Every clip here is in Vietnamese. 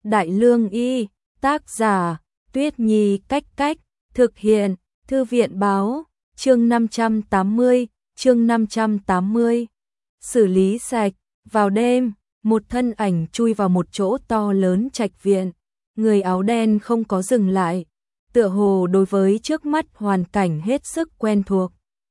Đại Lương Y, tác giả, Tuyết Nhi Cách Cách, thực hiện, Thư viện Báo, chương 580, chương 580. Xử lý sạch, vào đêm, một thân ảnh chui vào một chỗ to lớn trạch viện, người áo đen không có dừng lại, tựa hồ đối với trước mắt hoàn cảnh hết sức quen thuộc.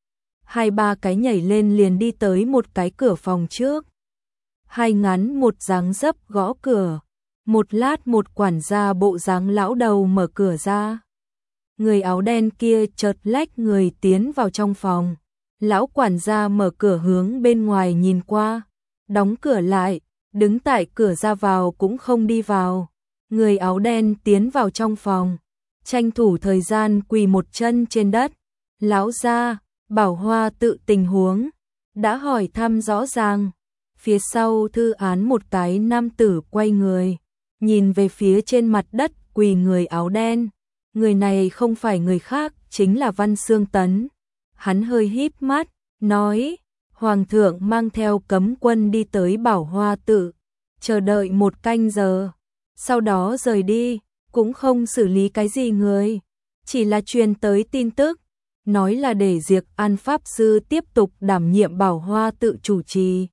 Hai ba cái nhảy lên liền đi tới một cái cửa phòng trước. Hai ngắn một dáng dấp gõ cửa, một lát một quản gia bộ dáng lão đầu mở cửa ra. Người áo đen kia chợt lách người tiến vào trong phòng. Lão quản gia mở cửa hướng bên ngoài nhìn qua, đóng cửa lại, đứng tại cửa ra vào cũng không đi vào. Người áo đen tiến vào trong phòng, tranh thủ thời gian quỳ một chân trên đất. Lão gia, Bảo Hoa tự tình huống đã hỏi thăm rõ ràng. Phía sau thư án một cái nam tử quay người, nhìn về phía trên mặt đất quỳ người áo đen. Người này không phải người khác, chính là Văn Xương Tấn. Hắn hơi híp mắt, nói, Hoàng thượng mang theo cấm quân đi tới Bảo Hoa tự, chờ đợi một canh giờ, sau đó rời đi, cũng không xử lý cái gì người, chỉ là truyền tới tin tức, nói là để Diệc An Pháp Sư tiếp tục đảm nhiệm Bảo Hoa tự chủ trì.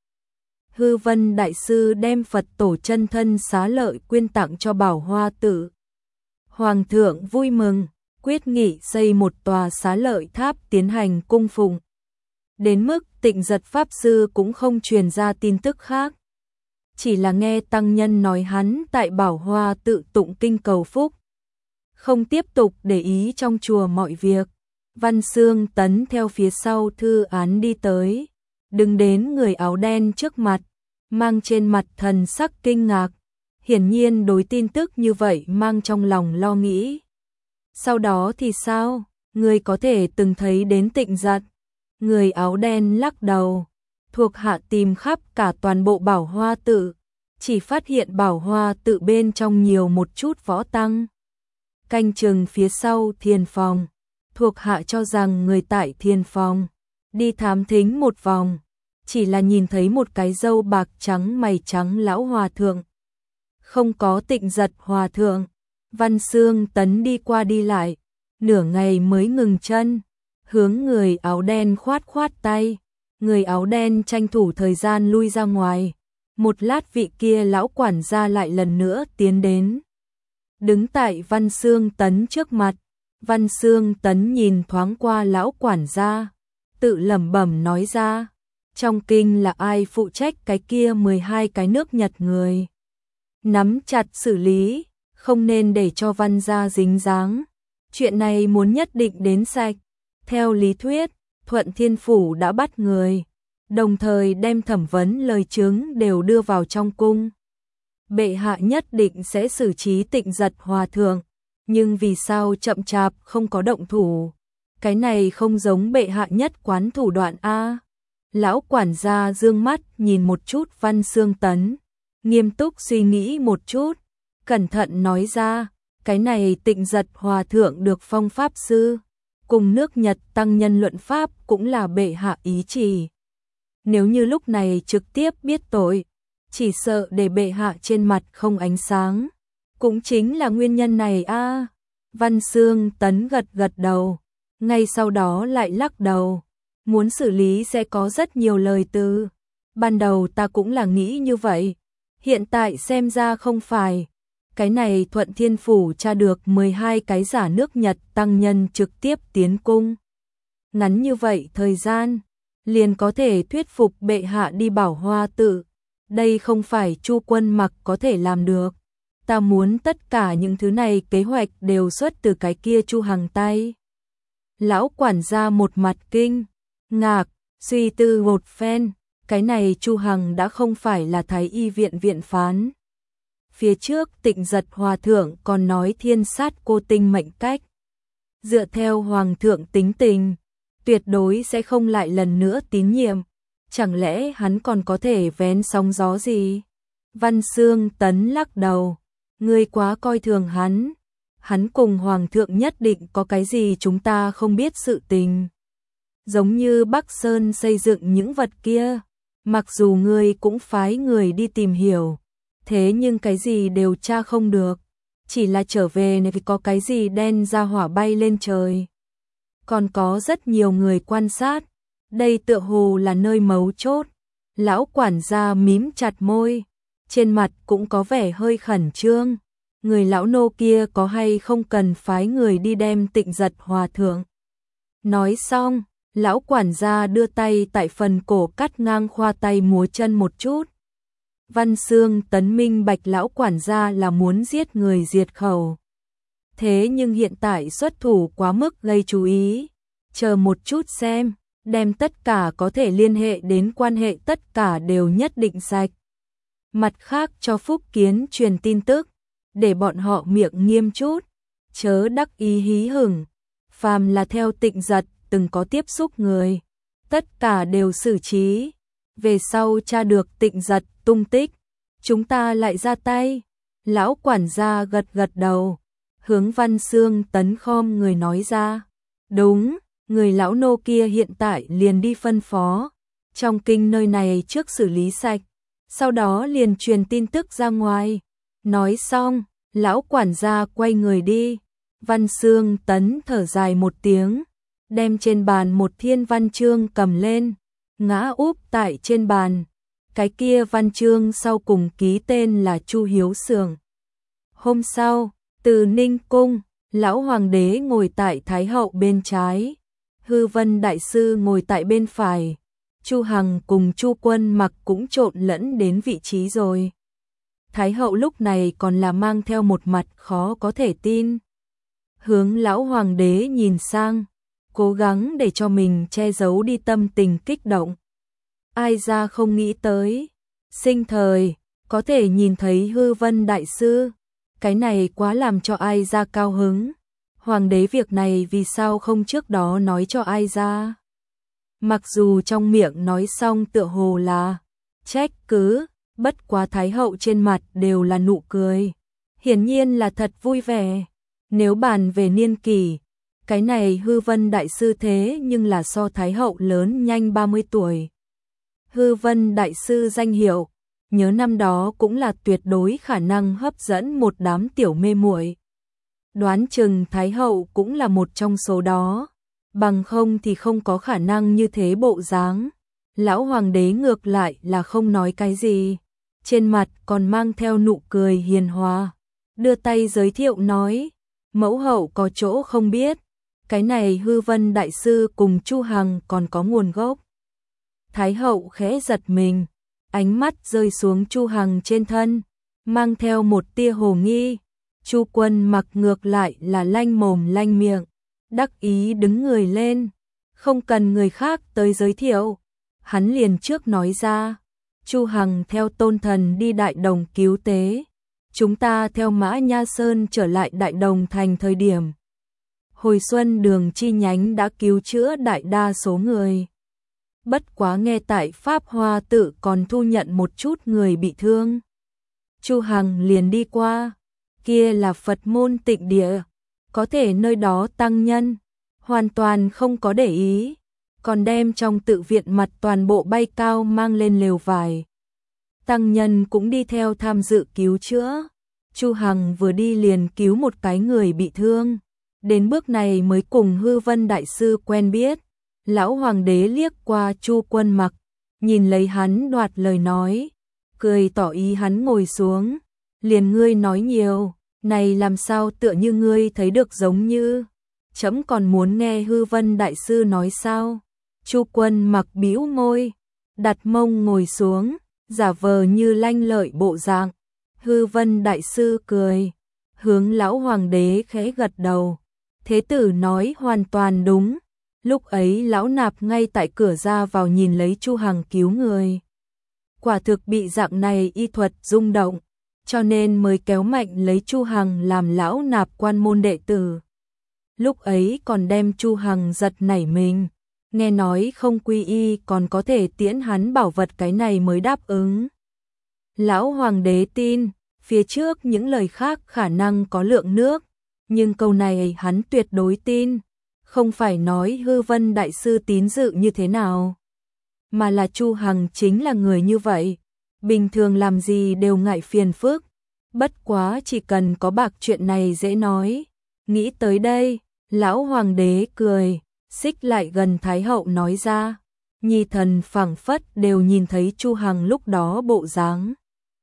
Hư Vân Đại Sư đem Phật tổ chân thân xá lợi quyên tặng cho Bảo Hoa tự. Hoàng thượng vui mừng, quyết nghị xây một tòa xá lợi tháp tiến hành cung phụng. Đến mức Tịnh Giật Pháp Sư cũng không truyền ra tin tức khác. Chỉ là nghe tăng nhân nói hắn tại Bảo Hoa tự tụng kinh cầu phúc. Không tiếp tục để ý trong chùa mọi việc. Văn Xương Tấn theo phía sau thư án đi tới, đứng đến người áo đen trước mặt, mang trên mặt thần sắc kinh ngạc. Hiển nhiên đối tin tức như vậy mang trong lòng lo nghĩ. Sau đó thì sao? Người có thể từng thấy đến Tịnh Giật? Người áo đen lắc đầu. Thuộc hạ tìm khắp cả toàn bộ Bảo Hoa tự, chỉ phát hiện Bảo Hoa tự bên trong nhiều một chút võ tăng. Canh chừng phía sau thiền phòng. Thuộc hạ cho rằng người tại thiền phòng đi thám thính một vòng, chỉ là nhìn thấy một cái râu bạc trắng mày trắng lão hòa thượng. Không có Tịnh Giật hòa thượng. Văn Xương Tấn đi qua đi lại, nửa ngày mới ngừng chân, hướng người áo đen khoát khoát tay. Người áo đen tranh thủ thời gian lui ra ngoài. Một lát vị kia lão quản gia lại lần nữa tiến đến, đứng tại Văn Xương Tấn trước mặt. Văn Xương Tấn nhìn thoáng qua lão quản gia, tự lẩm bẩm nói ra, trong kinh là ai phụ trách cái kia 12 cái nước Nhật người. Nắm chặt xử lý, không nên để cho Văn gia dính dáng. Chuyện này muốn nhất định đến sạch. Theo lý thuyết, Thuận Thiên Phủ đã bắt người, đồng thời đem thẩm vấn lời chứng đều đưa vào trong cung. Bệ hạ nhất định sẽ xử trí Tịnh Giật hòa thượng, nhưng vì sao chậm chạp không có động thủ? Cái này không giống bệ hạ nhất quán thủ đoạn a. Lão quản gia dương mắt nhìn một chút Văn Xương Tấn, nghiêm túc suy nghĩ một chút, cẩn thận nói ra, cái này Tịnh Giật hòa thượng được phong pháp sư, cùng nước Nhật tăng nhân luận pháp cũng là bệ hạ ý chỉ. Nếu như lúc này trực tiếp biết tội, chỉ sợ để bệ hạ trên mặt không ánh sáng. Cũng chính là nguyên nhân này a. Văn Xương Tấn gật gật đầu, ngay sau đó lại lắc đầu. Muốn xử lý sẽ có rất nhiều lời từ. Ban đầu ta cũng là nghĩ như vậy, hiện tại xem ra không phải. Cái này Thuận Thiên Phủ tra được 12 cái giả nước Nhật tăng nhân trực tiếp tiến cung. Ngắn như vậy thời gian, liền có thể thuyết phục bệ hạ đi Bảo Hoa tự. Đây không phải Chu Quân Mặc có thể làm được. Ta muốn tất cả những thứ này kế hoạch đều xuất từ cái kia Chu Hằng tay. Lão quản gia một mặt kinh ngạc, suy tư một phen, cái này Chu Hằng đã không phải là Thái Y viện viện phán. Phía trước Tịnh Giật hòa thượng còn nói thiên sát cô tinh mệnh cách. Dựa theo hoàng thượng tính tình, tuyệt đối sẽ không lại lần nữa tín nhiệm. Chẳng lẽ hắn còn có thể vén sóng gió gì? Văn Xương Tấn lắc đầu, ngươi quá coi thường hắn. Hắn cùng hoàng thượng nhất định có cái gì chúng ta không biết sự tình. Giống như Bắc Sơn xây dựng những vật kia, mặc dù ngươi cũng phái người đi tìm hiểu, thế nhưng cái gì đều tra không được, chỉ là trở về này vì có cái gì đen ra hỏa bay lên trời. Còn có rất nhiều người quan sát, đây tựa hồ là nơi mấu chốt. Lão quản gia mím chặt môi, trên mặt cũng có vẻ hơi khẩn trương. Người lão nô kia có hay không cần phái người đi đem Tịnh Giật hòa thượng. Nói xong, lão quản gia đưa tay tại phần cổ cắt ngang khoa tay múa chân một chút. Văn Xương Tấn minh bạch lão quản gia là muốn giết người diệt khẩu. Thế nhưng hiện tại xuất thủ quá mức gây chú ý. Chờ một chút xem, đem tất cả có thể liên hệ đến quan hệ tất cả đều nhất định sạch. Mặt khác cho Phúc Kiến truyền tin tức, để bọn họ miệng nghiêm chút, chớ đắc ý hí hửng. Phàm là theo Tịnh Giật từng có tiếp xúc người, tất cả đều xử trí. Về sau tra được Tịnh Giật tung tích, chúng ta lại ra tay. Lão quản gia gật gật đầu, hướng Văn Xương Tấn khom người nói ra. Đúng, người lão nô kia hiện tại liền đi phân phó. Trong kinh nơi này trước xử lý sạch, sau đó liền truyền tin tức ra ngoài. Nói xong, lão quản gia quay người đi. Văn Xương Tấn thở dài một tiếng, đem trên bàn một thiên văn chương cầm lên, ngã úp tại trên bàn. Cái kia văn chương sau cùng ký tên là Chu Hiếu Sường. Hôm sau, từ Ninh Cung, lão hoàng đế ngồi tại Thái hậu bên trái, Hư Vân đại sư ngồi tại bên phải. Chu Hằng cùng Chu Quân Mặc cũng trộn lẫn đến vị trí rồi. Thái hậu lúc này còn là mang theo một mặt khó có thể tin. Hướng lão hoàng đế nhìn sang, cố gắng để cho mình che giấu đi tâm tình kích động. Ai ra không nghĩ tới, sinh thời, có thể nhìn thấy Hư Vân đại sư, cái này quá làm cho ai ra cao hứng. Hoàng đế việc này vì sao không trước đó nói cho ai ra? Mặc dù trong miệng nói xong tựa hồ là trách cứ, bất quá Thái hậu trên mặt đều là nụ cười. Hiển nhiên là thật vui vẻ. Nếu bàn về niên kỷ, cái này Hư Vân đại sư thế nhưng là so Thái hậu lớn nhanh 30 tuổi. Hư Vân đại sư danh hiệu, nhớ năm đó cũng là tuyệt đối khả năng hấp dẫn một đám tiểu mê muội. Đoán chừng Thái hậu cũng là một trong số đó, bằng không thì không có khả năng như thế bộ dáng. Lão hoàng đế ngược lại là không nói cái gì, trên mặt còn mang theo nụ cười hiền hòa, đưa tay giới thiệu nói, mẫu hậu có chỗ không biết, cái này Hư Vân đại sư cùng Chu Hằng còn có nguồn gốc. Thái hậu khẽ giật mình, ánh mắt rơi xuống Chu Hằng trên thân, mang theo một tia hồ nghi. Chu Quân Mặc ngược lại là lanh mồm lanh miệng, đắc ý đứng người lên, không cần người khác tới giới thiệu, hắn liền trước nói ra, Chu Hằng theo Tôn Thần đi Đại Đồng cứu tế, chúng ta theo Mã Nha Sơn trở lại Đại Đồng thành thời điểm. Hồi xuân đường chi nhánh đã cứu chữa đại đa số người. Bất quá nghe tại Pháp Hoa Tự còn thu nhận một chút người bị thương. Chu Hằng liền đi qua, kia là Phật môn tịnh địa, có thể nơi đó tăng nhân hoàn toàn không có để ý, còn đem trong tự viện mặt toàn bộ bay cao mang lên lều vải. Tăng nhân cũng đi theo tham dự cứu chữa. Chu Hằng vừa đi liền cứu một cái người bị thương, đến bước này mới cùng Hư Vân đại sư quen biết. Lão hoàng đế liếc qua Chu Quân Mặc, nhìn lấy hắn đoạt lời nói, cười tỏ ý hắn ngồi xuống. Liền ngươi nói nhiều, này làm sao tựa như ngươi thấy được giống như. Trẫm còn muốn nghe Hư Vân đại sư nói sao? Chu Quân Mặc bĩu môi, đặt mông ngồi xuống, giả vờ như lanh lợi bộ dạng. Hư Vân đại sư cười, hướng lão hoàng đế khẽ gật đầu. Thế tử nói hoàn toàn đúng. Lúc ấy lão nạp ngay tại cửa ra vào nhìn lấy Chu Hằng cứu người. Quả thực bị dạng này y thuật rung động, cho nên mới kéo mạnh lấy Chu Hằng làm lão nạp quan môn đệ tử. Lúc ấy còn đem Chu Hằng giật nảy mình, nghe nói không quy y còn có thể tiễn hắn bảo vật, cái này mới đáp ứng. Lão hoàng đế tin, phía trước những lời khác khả năng có lượng nước, nhưng câu này hắn tuyệt đối tin. Không phải nói Hư Vân đại sư tín dự như thế nào, mà là Chu Hằng chính là người như vậy. bình thường làm gì đều ngại phiền phức, bất quá chỉ cần có bạc chuyện này dễ nói. Nghĩ tới đây, lão hoàng đế cười, xích lại gần Thái hậu nói ra. Nhi thần phảng phất đều nhìn thấy Chu Hằng lúc đó bộ dáng.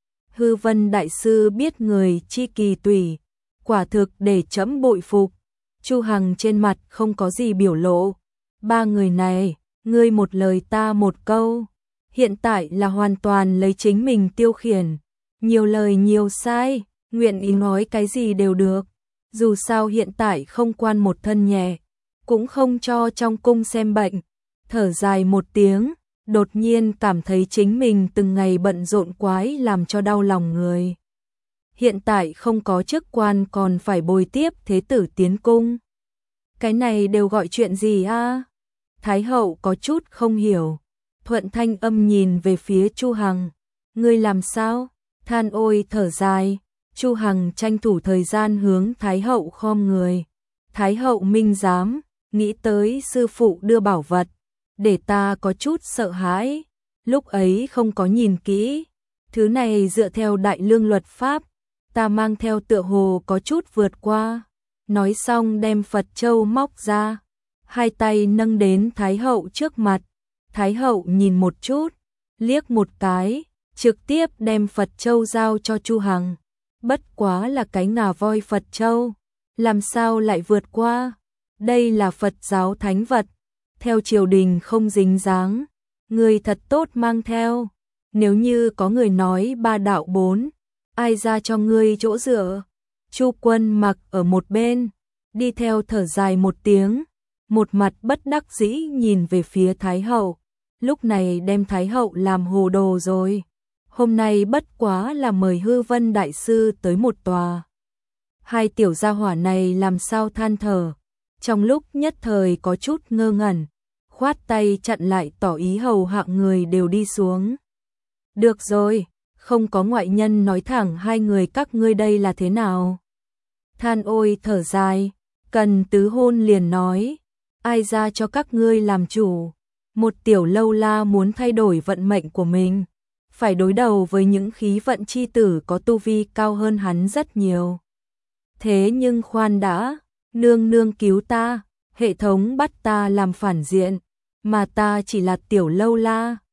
Hư Vân đại sư biết người chi kỳ tùy, quả thực để trẫm bội phục. Chu Hằng trên mặt không có gì biểu lộ. Ba người này, ngươi một lời ta một câu, hiện tại là hoàn toàn lấy chính mình tiêu khiển, nhiều lời nhiều sai, nguyện ý nói cái gì đều được. Dù sao hiện tại không quan một thân nhẹ, cũng không cho trong cung xem bệnh. Thở dài một tiếng, đột nhiên cảm thấy chính mình từng ngày bận rộn quái làm cho đau lòng người. Hiện tại không có chức quan còn phải bồi tiếp thế tử tiến cung. Cái này đều gọi chuyện gì a? Thái hậu có chút không hiểu. Thuận thanh âm nhìn về phía Chu Hằng. Ngươi làm sao? Than ôi thở dài. Chu Hằng tranh thủ thời gian hướng Thái hậu khom người. Thái hậu minh giám, nghĩ tới sư phụ đưa bảo vật, để ta có chút sợ hãi. Lúc ấy không có nhìn kỹ. Thứ này dựa theo đại lương luật pháp, ta mang theo tựa hồ có chút vượt qua. Nói xong đem Phật châu móc ra, hai tay nâng đến Thái hậu trước mặt. Thái hậu nhìn một chút, liếc một cái, trực tiếp đem Phật châu giao cho Chu Hằng. Bất quá là cái ngà voi Phật châu, làm sao lại vượt qua? Đây là Phật giáo thánh vật, theo triều đình không dính dáng, người thật tốt mang theo. Nếu như có người nói ba đạo bốn, ai ra cho ngươi chỗ dựa? Chu Quân mặc ở một bên, đi theo thở dài một tiếng, một mặt bất đắc dĩ nhìn về phía Thái hậu. Lúc này đem Thái hậu làm hồ đồ rồi. Hôm nay bất quá là mời Hư Vân đại sư tới một tòa. Hai tiểu gia hỏa này làm sao than thở, trong lúc nhất thời có chút ngơ ngẩn, khoát tay chặn lại tỏ ý hầu hạ người đều đi xuống. Được rồi, không có ngoại nhân nói thẳng hai người các ngươi đây là thế nào? Than ôi thở dài, cần tứ hôn liền nói, ai ra cho các ngươi làm chủ? Một tiểu lâu la muốn thay đổi vận mệnh của mình, phải đối đầu với những khí vận chi tử có tu vi cao hơn hắn rất nhiều. Thế nhưng khoan đã, nương nương cứu ta, hệ thống bắt ta làm phản diện, mà ta chỉ là tiểu lâu la,